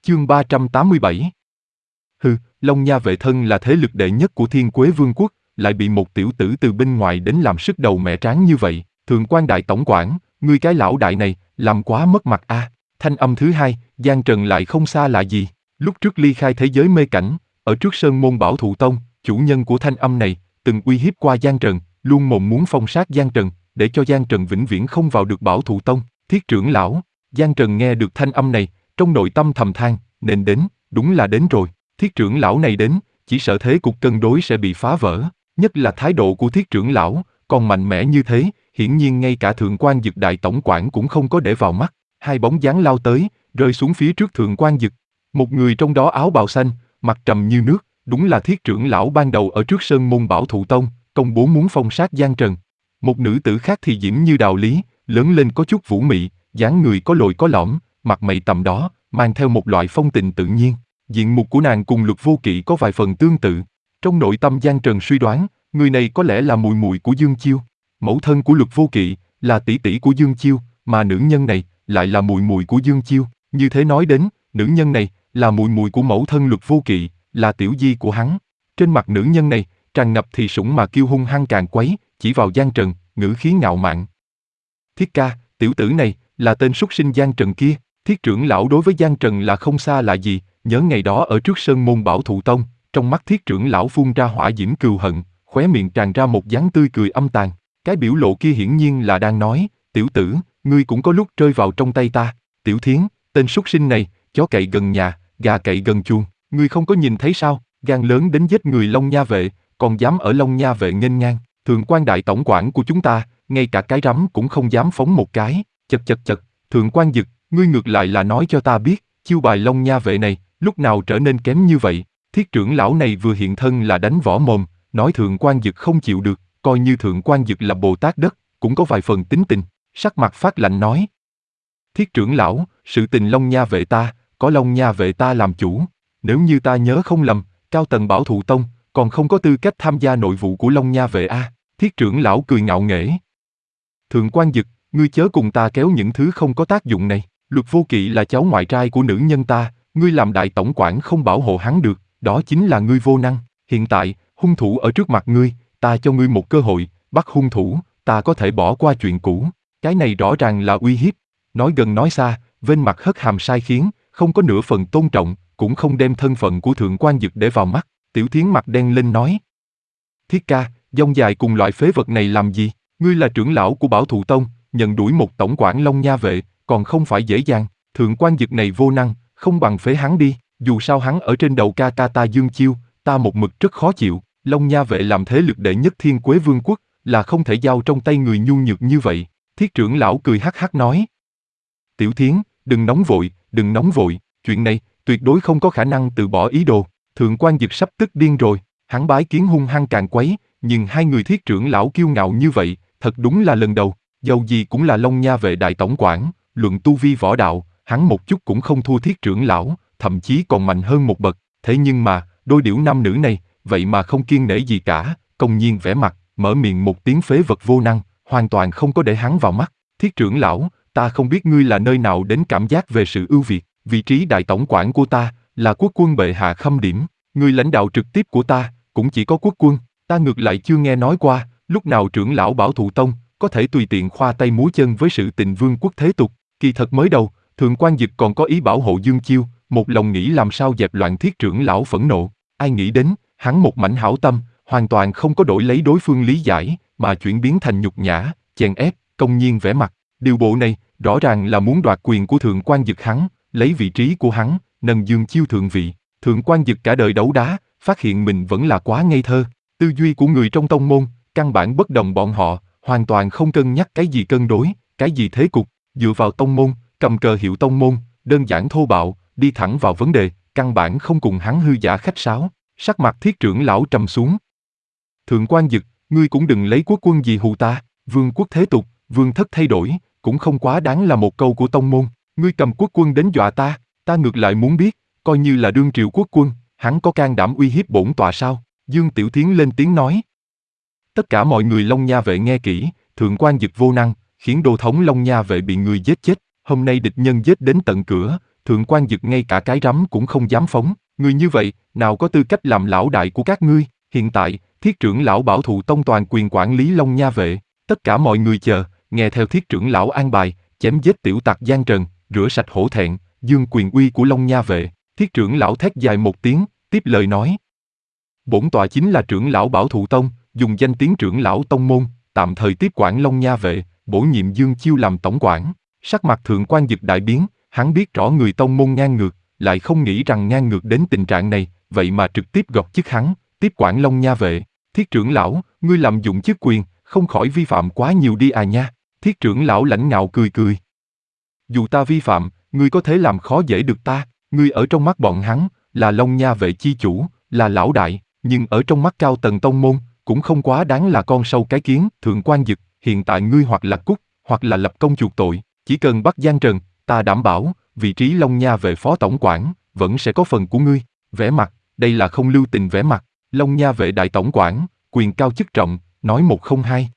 Chương 387. Hừ, Long Nha vệ thân là thế lực đệ nhất của Thiên Quế Vương quốc, lại bị một tiểu tử từ bên ngoài đến làm sức đầu mẹ tráng như vậy. Thượng quan đại tổng quản, ngươi cái lão đại này, làm quá mất mặt a. Thanh âm thứ hai, Giang Trần lại không xa lạ gì. Lúc trước ly khai thế giới mê cảnh, ở trước Sơn Môn Bảo Thụ Tông, chủ nhân của thanh âm này, từng uy hiếp qua Giang Trần, luôn mồm muốn phong sát Giang Trần, để cho Giang Trần vĩnh viễn không vào được Bảo Thụ Tông. Thiết trưởng lão, Giang Trần nghe được thanh âm này, trong nội tâm thầm than, nên đến, đúng là đến rồi. Thiết trưởng lão này đến, chỉ sợ thế cục cân đối sẽ bị phá vỡ, nhất là thái độ của thiết trưởng lão, còn mạnh mẽ như thế, hiển nhiên ngay cả Thượng quan Dực đại tổng quản cũng không có để vào mắt. Hai bóng dáng lao tới, rơi xuống phía trước Thượng quan Dực. Một người trong đó áo bào xanh, mặt trầm như nước, đúng là thiết trưởng lão ban đầu ở trước Sơn Môn Bảo Thụ Tông, công bố muốn phong sát Giang Trần. Một nữ tử khác thì diễm như đào lý, lớn lên có chút vũ mị, dáng người có lồi có lõm, mặt mày tầm đó, mang theo một loại phong tình tự nhiên. Diện mục của nàng cùng Lục Vô Kỵ có vài phần tương tự. Trong nội tâm Giang Trần suy đoán, người này có lẽ là muội muội của Dương Chiêu. Mẫu thân của Lục Vô Kỵ là tỷ tỷ của Dương Chiêu, mà nữ nhân này lại là muội muội của Dương Chiêu. Như thế nói đến, nữ nhân này là muội muội của mẫu thân Lục Vô Kỵ, là tiểu di của hắn. Trên mặt nữ nhân này tràn ngập thì sủng mà kiêu hung hăng càng quấy, chỉ vào Giang Trần, ngữ khí ngạo mạn. Thiết ca, tiểu tử này là tên súc sinh Giang Trần kia. Thiết trưởng lão đối với Giang Trần là không xa lạ gì, nhớ ngày đó ở trước Sơn Môn Bảo Thụ Tông, trong mắt thiết trưởng lão phun ra hỏa diễm cừu hận, khóe miệng tràn ra một dáng tươi cười âm tàn. Cái biểu lộ kia hiển nhiên là đang nói, tiểu tử, ngươi cũng có lúc rơi vào trong tay ta. Tiểu Thiến, tên súc sinh này, chó cậy gần nhà, gà cậy gần chuồng, ngươi không có nhìn thấy sao, gan lớn đến giết người Long Nha vệ, còn dám ở Long Nha vệ nghênh ngang. Thượng quan đại tổng quản của chúng ta, ngay cả cái rắm cũng không dám phóng một cái. Chật, Thượng quan Dực, ngươi ngược lại là nói cho ta biết, chiêu bài Long Nha vệ này, lúc nào trở nên kém như vậy. Thiết trưởng lão này vừa hiện thân là đánh võ mồm, nói Thượng quan Dực không chịu được, coi như Thượng quan Dực là Bồ Tát đất, cũng có vài phần tính tình, sắc mặt phát lạnh nói. Thiết trưởng lão, sự tình Long Nha vệ ta, có Long Nha vệ ta làm chủ, nếu như ta nhớ không lầm, cao tầng Bảo Thụ Tông, còn không có tư cách tham gia nội vụ của Long Nha vệ a. Thiết trưởng lão cười ngạo nghễ. Thượng quan Dực, ngươi chớ cùng ta kéo những thứ không có tác dụng này. Lục Vô Kỵ là cháu ngoại trai của nữ nhân ta, ngươi làm đại tổng quản không bảo hộ hắn được, đó chính là ngươi vô năng. Hiện tại, hung thủ ở trước mặt ngươi, ta cho ngươi một cơ hội, bắt hung thủ, ta có thể bỏ qua chuyện cũ. Cái này rõ ràng là uy hiếp. Nói gần nói xa, vênh mặt hất hàm sai khiến, không có nửa phần tôn trọng, cũng không đem thân phận của Thượng quan Dực để vào mắt. Tiểu Thiến mặt đen lên nói. Thiết ca, dông dài cùng loại phế vật này làm gì? Ngươi là trưởng lão của Bảo Thụ Tông, nhận đuổi một tổng quản Long Nha vệ, còn không phải dễ dàng. Thượng quan Dực này vô năng, không bằng phế hắn đi. Dù sao hắn ở trên đầu ca ta Dương Chiêu, ta một mực rất khó chịu. Long Nha vệ làm thế lực đệ nhất Thiên Quế Vương quốc, là không thể giao trong tay người nhu nhược như vậy. Thiết trưởng lão cười hắc hắc nói. Tiểu Thiến, đừng nóng vội, chuyện này tuyệt đối không có khả năng từ bỏ ý đồ. Thượng quan Dực sắp tức điên rồi, hắn bái kiến hung hăng càng quấy, nhưng hai người thiết trưởng lão kiêu ngạo như vậy, thật đúng là lần đầu. Dầu gì cũng là Long Nha vệ đại tổng quản, luận tu vi võ đạo, hắn một chút cũng không thua thiết trưởng lão, thậm chí còn mạnh hơn một bậc. Thế nhưng mà, đôi điểu nam nữ này, vậy mà không kiêng nể gì cả, công nhiên vẽ mặt, mở miệng một tiếng phế vật vô năng, hoàn toàn không có để hắn vào mắt. Thiết trưởng lão, ta không biết ngươi là nơi nào đến cảm giác về sự ưu việt, vị trí đại tổng quản của ta, là quốc quân bệ hạ khâm điểm, người lãnh đạo trực tiếp của ta, cũng chỉ có quốc quân, ta ngược lại chưa nghe nói qua, lúc nào trưởng lão Bảo Thụ Tông, có thể tùy tiện khoa tay múa chân với sự tình vương quốc thế tục. Kỳ thật mới đầu, Thượng quan Dực còn có ý bảo hộ Dương Chiêu, một lòng nghĩ làm sao dẹp loạn thiết trưởng lão phẫn nộ. Ai nghĩ đến, hắn một mảnh hảo tâm, hoàn toàn không có đổi lấy đối phương lý giải, mà chuyển biến thành nhục nhã, chèn ép, công nhiên vẽ mặt. Điều bộ này, rõ ràng là muốn đoạt quyền của Thượng quan Dực hắn, lấy vị trí của hắn, nâng Dương Chiêu thượng vị. Thượng quan Dực cả đời đấu đá, phát hiện mình vẫn là quá ngây thơ. Tư duy của người trong tông môn, căn bản bất đồng bọn họ, hoàn toàn không cân nhắc cái gì cân đối, cái gì thế cục, dựa vào tông môn, cầm cờ hiệu tông môn, đơn giản thô bạo, đi thẳng vào vấn đề, căn bản không cùng hắn hư giả khách sáo. Sắc mặt thiết trưởng lão trầm xuống. Thượng quan Dực, ngươi cũng đừng lấy quốc quân gì hù ta, vương quốc thế tục, vương thất thay đổi, cũng không quá đáng là một câu của tông môn, ngươi cầm quốc quân đến dọa ta, ta ngược lại muốn biết, coi như là đương triều quốc quân, hắn có can đảm uy hiếp bổn tọa sao? Dương Tiểu Thiến lên tiếng nói. Tất cả mọi người Long Nha vệ nghe kỹ, Thượng quan Dực vô năng, khiến đô thống Long Nha vệ bị người giết chết, hôm nay địch nhân giết đến tận cửa, Thượng quan Dực ngay cả cái rắm cũng không dám phóng, người như vậy, nào có tư cách làm lão đại của các ngươi. Hiện tại, Thiết trưởng lão bảo thụ tông toàn quyền quản lý Long Nha vệ, tất cả mọi người chờ, nghe theo Thiết trưởng lão an bài, chém giết tiểu tặc Giang Trần, rửa sạch hổ thẹn, dương quyền uy của Long Nha vệ. Thiết trưởng lão thét dài một tiếng, tiếp lời nói: bổn tọa chính là trưởng lão bảo thụ tông, dùng danh tiếng trưởng lão tông môn, tạm thời tiếp quản Long Nha vệ, bổ nhiệm Dương Chiêu làm tổng quản. Sắc mặt Thượng quan Dực đại biến, hắn biết rõ người tông môn ngang ngược, lại không nghĩ rằng ngang ngược đến tình trạng này, vậy mà trực tiếp gọt chức hắn, tiếp quản Long Nha vệ. Thiết trưởng lão, ngươi lạm dụng chức quyền, không khỏi vi phạm quá nhiều đi à nha. Thiết trưởng lão lãnh ngạo cười cười. Dù ta vi phạm, ngươi có thể làm khó dễ được ta, ngươi ở trong mắt bọn hắn, là Long Nha vệ chi chủ, là lão đại, nhưng ở trong mắt cao tầng tông môn, cũng không quá đáng là con sâu cái kiến. Thượng quan Dực, hiện tại ngươi hoặc là cút, hoặc là lập công chuộc tội, chỉ cần bắt Giang Trần, ta đảm bảo, vị trí Long Nha vệ phó tổng quản, vẫn sẽ có phần của ngươi. Vẻ mặt, đây là không lưu tình vẻ mặt, Long Nha vệ đại tổng quản, quyền cao chức trọng, nói một không hai.